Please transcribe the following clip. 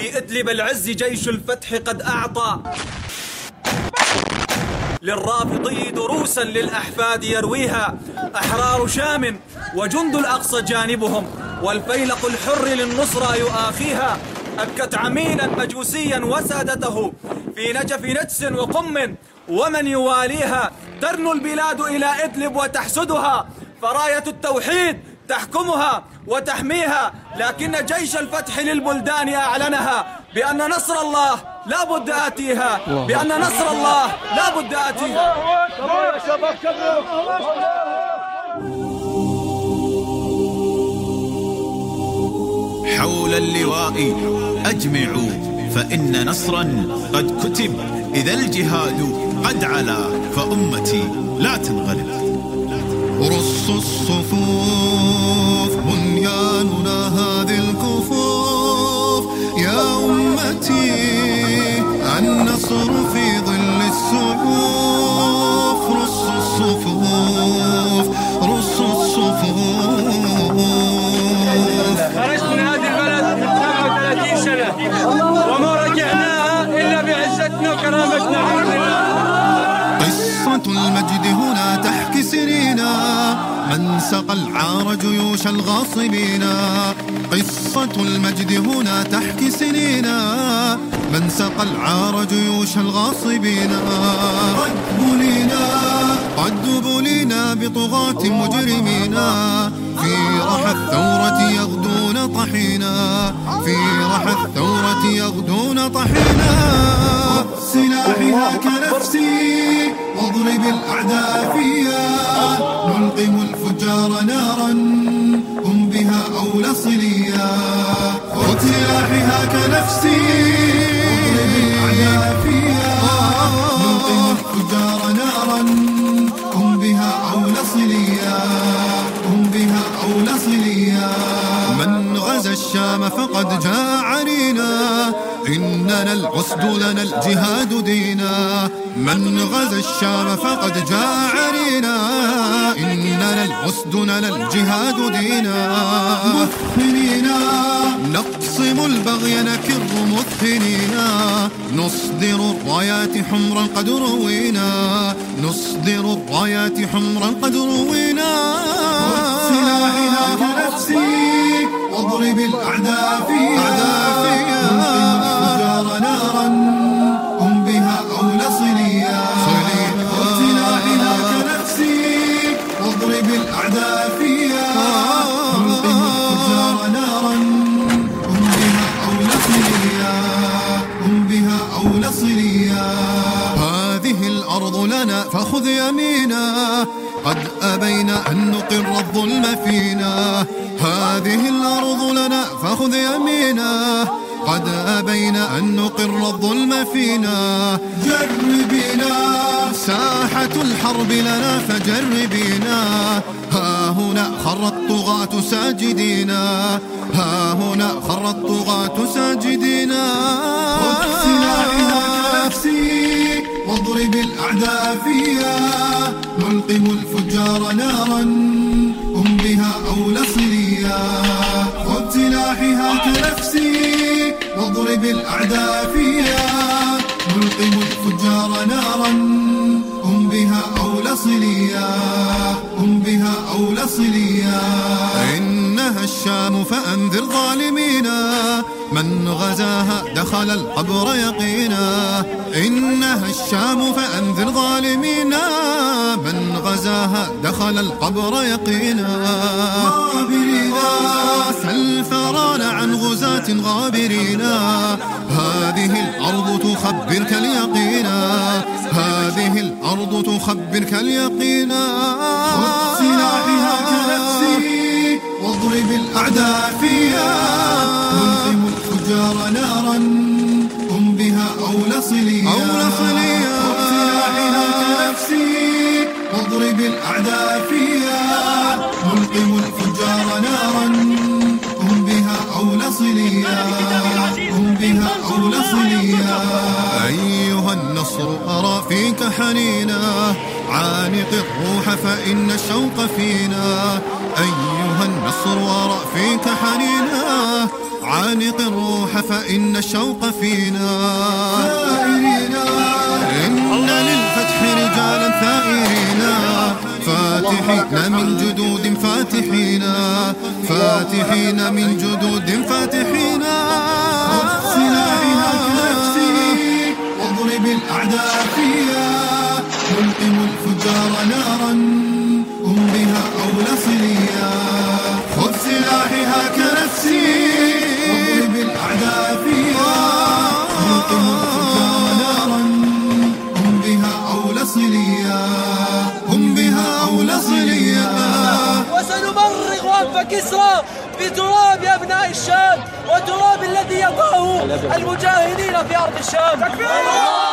في إدلب العز جيش الفتح قد أعطى للرافضي دروسا للأحفاد يرويها. أحرار شام وجند الأقصى جانبهم، والفيلق الحر للنصرى يؤاخيها. أبكت عميلا مجوسيا وسادته في نجف نجس وقم ومن يواليها. ترنو البلاد إلى إدلب وتحسدها، فراية التوحيد تحكمها وتحميها. لكن جيش الفتح للبلدان أعلنها بأن نصر الله لا بد آتيها، بأن نصر الله لا بد آتيها. حول اللواء أجمعوا فإن نصرا قد كتب، إذا الجهاد قد علا فأمتي لا تنغلب. رصوا الصفوف بنياننا هذه الكفوف، يا أمتي النصر في ظل السيوف. رصوا الصفوف، رصوا الصفوف. خرجت من هذه البلد 37 سنة وما رجعناها إلا بعزتنا وكرامتنا. قصة المجد هنا تحكي سنينا، من سقى العار جيوش الغاصبين. قصة المجد هنا تحكي سنينا، من سقى العار جيوش الغاصبين. قد بلينا بطغاة مجرمين، في رحى الثورة يغدون طحينا، في رحى الثورة يغدون طحينا. سلاحها كنفسي واضرب الأعداء فيها، نلقم الفجار نارا هم بها أولى صليا. خذ سلاحها كنفسي واضرب الأعداء فيها، نلقم الفجار نارا هم بها أولى صليا، هم بها أولى صليا. من غزا الشام فقد جاء عنينا، إننا العسد لنا الجهاد دينا. من غزا الشام فقد جاء علينا، إننا العسد لنا الجهاد دينا. مثنينا نقسم البغي نكر مثنينا، نصدر الرايات حمرا قد روينا، نصدر الرايات حمرا قد روينا. سلاحنا كنفسي واضرب الأعداء فيها، نارا هم بها أولى صليا. سلاحنا كنفسي واضرب الأعداء فيها، نلقم الفجار نارا هم بها أولى صليا، هم بها أولى صليا. هذه الأرض لنا فخذ يمينا، قد أبينا أن نقر الظلم فينا. هذه الأرض لنا فخذ يمينا، قد أبينا أن نقر الظلم فينا. جربينا ساحة الحرب لنا فجربينا، ها هنا خر الطغاة ساجدينا، ها هنا خر الطغاة ساجدينا. خذ سلاحنا كنفسي واضرب الأعداء فيها، نلقم الفجار نارا هم بها أولى صليا. خذ سلاحها كنفسي واضرب الأعداء فيها، نلقم الفجار نارا هم بها أولى صليا، هم بها أولى صليا. إنها الشام فأنذر ظالمينا، من غزاها دخل القبر يقينا. إنها الشام فأنذر ظالمينا، من غزاها دخل القبر يقينا. فالفران عن غزاة غابرين، هذه الأرض تخبرك اليقينا، هذه الأرض تخبرك اليقينا. خذ سلاحها كنفسي واضرب الأعداء فيها، نلقم الفجار نارا هم بها أولى صليا. خذ سلاحها كنفسي واضرب الأعداء فيها، نلقم الفجار نارا هم بها أولى صليا، هم بها أولى صليا. أيها النصر أرى فيك حنينا، عانق الروح فإن الشوق فينا. أيها النصر أرى فيك حنينا، عانق الروح فإن الشوق فينا إن للفتح رجالا ثائرين فاتحين من جدود فاتحين فاتحين من جدود فاتحين سلاحها كنفسي واضرب الأعداء فيها نلقم الفجار نارا هم بها أولى صليا خذ سلاحها كنفسي واضرب الأعداء فيها نلقم الفجار نارا هم بها أولى صليا هم بها أولى صليا وسنمرغ أنف كسرى بتراب أبناء الشام وتراب الذي يطاه المجاهدين في أرض الشام.